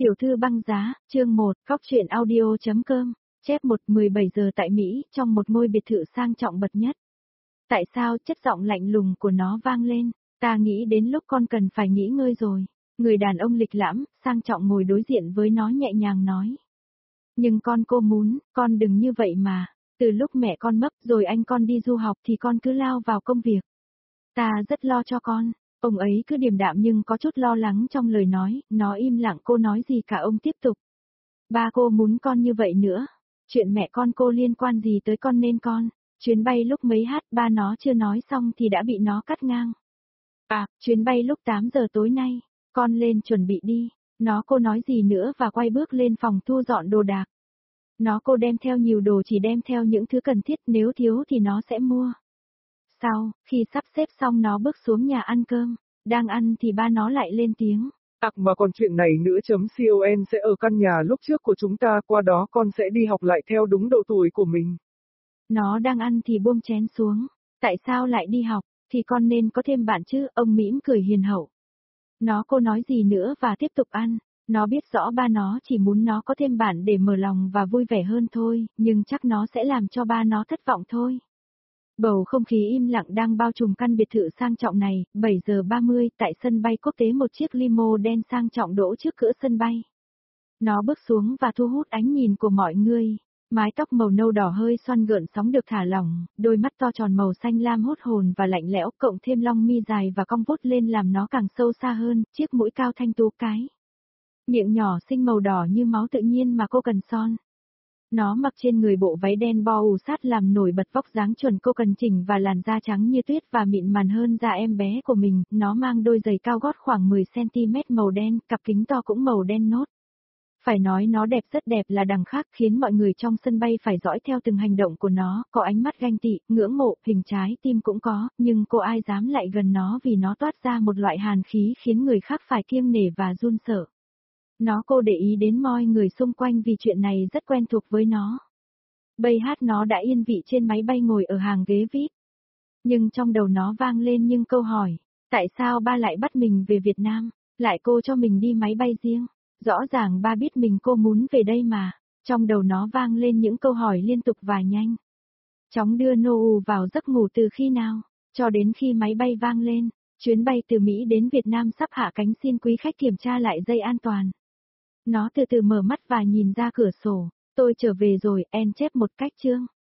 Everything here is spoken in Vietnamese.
Tiểu thư băng giá, chương 1, Cóc truyện audio.com, chép 17 giờ tại Mỹ, trong một ngôi biệt thự sang trọng bậc nhất. Tại sao chất giọng lạnh lùng của nó vang lên, ta nghĩ đến lúc con cần phải nghỉ ngơi rồi. Người đàn ông lịch lãm, sang trọng ngồi đối diện với nó nhẹ nhàng nói. Nhưng cô muốn, con đừng như vậy mà, từ lúc mẹ con mất rồi anh con đi du học thì con cứ lao vào công việc. Ta rất lo cho con. Ông ấy cứ điềm đạm nhưng có chút lo lắng trong lời nói, nó im lặng cô nói gì cả ông tiếp tục. Ba cô muốn con như vậy nữa. Chuyện mẹ con cô liên quan gì tới con nên con. Chuyến bay lúc mấy h ba nó chưa nói xong thì đã bị nó cắt ngang. À, chuyến bay lúc 8 giờ tối nay, con lên chuẩn bị đi. Cô nói gì nữa và quay bước lên phòng thu dọn đồ đạc. Cô đem theo nhiều đồ chỉ đem theo những thứ cần thiết nếu thiếu thì nó sẽ mua. Sau, khi sắp xếp xong nó bước xuống nhà ăn cơm, đang ăn thì ba nó lại lên tiếng. Mà còn chuyện này nữa .con sẽ ở căn nhà lúc trước của chúng ta, qua đó con sẽ đi học lại theo đúng độ tuổi của mình. Nó đang ăn thì buông chén xuống, tại sao lại đi học, thì con nên có thêm bạn chứ, ông mỉm cười hiền hậu. Cô nói gì nữa và tiếp tục ăn, nó biết rõ ba nó chỉ muốn nó có thêm bạn để mở lòng và vui vẻ hơn thôi, nhưng chắc nó sẽ làm cho ba nó thất vọng thôi. Bầu không khí im lặng đang bao trùm căn biệt thự sang trọng này, 7 giờ 30 tại sân bay quốc tế, một chiếc limo đen sang trọng đỗ trước cửa sân bay. Nó bước xuống và thu hút ánh nhìn của mọi người. Mái tóc màu nâu đỏ hơi xoăn gợn sóng được thả lỏng, đôi mắt to tròn màu xanh lam hút hồn và lạnh lẽo, cộng thêm lông mi dài và cong vút lên làm nó càng sâu xa hơn, chiếc mũi cao thanh tú cái. Miệng nhỏ xinh màu đỏ như máu tự nhiên mà cô cần son. Nó mặc trên người bộ váy đen bo ù sát làm nổi bật vóc dáng chuẩn cô cần chỉnh và làn da trắng như tuyết và mịn màng hơn da em bé của mình. Nó mang đôi giày cao gót khoảng 10cm màu đen, cặp kính to cũng màu đen nốt. Phải nói nó đẹp, rất đẹp là đằng khác, khiến mọi người trong sân bay phải dõi theo từng hành động của nó, có ánh mắt ganh tị, ngưỡng mộ, hình trái tim cũng có, nhưng cô ai dám lại gần nó vì nó toát ra một loại hàn khí khiến người khác phải kiêng nể và run sợ. Cô để ý đến mọi người xung quanh vì chuyện này rất quen thuộc với nó. Bây hát nó đã yên vị trên máy bay ngồi ở hàng ghế VIP. Nhưng trong đầu nó vang lên những câu hỏi, tại sao ba lại bắt mình về Việt Nam, lại cô cho mình đi máy bay riêng, rõ ràng ba biết cô muốn về đây mà. Trong đầu nó vang lên những câu hỏi liên tục và nhanh. Chóng đưa Nô vào giấc ngủ từ khi nào, cho đến khi máy bay vang lên, chuyến bay từ Mỹ đến Việt Nam sắp hạ cánh, xin quý khách kiểm tra lại dây an toàn. Nó từ từ mở mắt và nhìn ra cửa sổ. Tôi trở về rồi, en chép một cách chương.